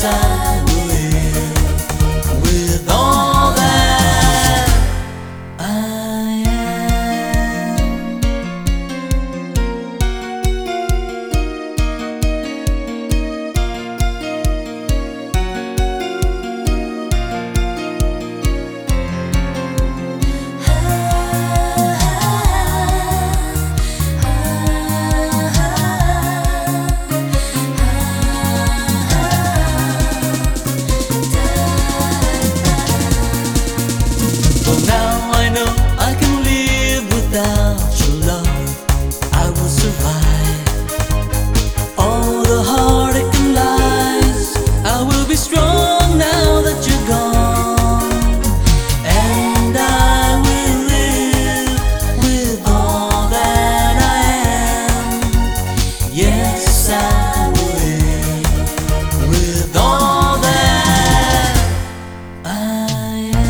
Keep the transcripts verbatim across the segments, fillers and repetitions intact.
I will, with all that I am. Well, now I know I can live without your love. I will survive all the heartache and lies. I will be strong now that you're gone, and I will live with all that I am. Yes, I will, with all that I am.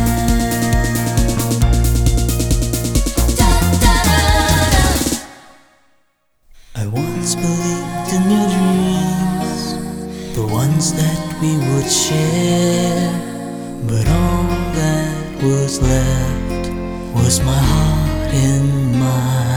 I once believed in your dreams, the ones that we would share, but all that was left was my heart in my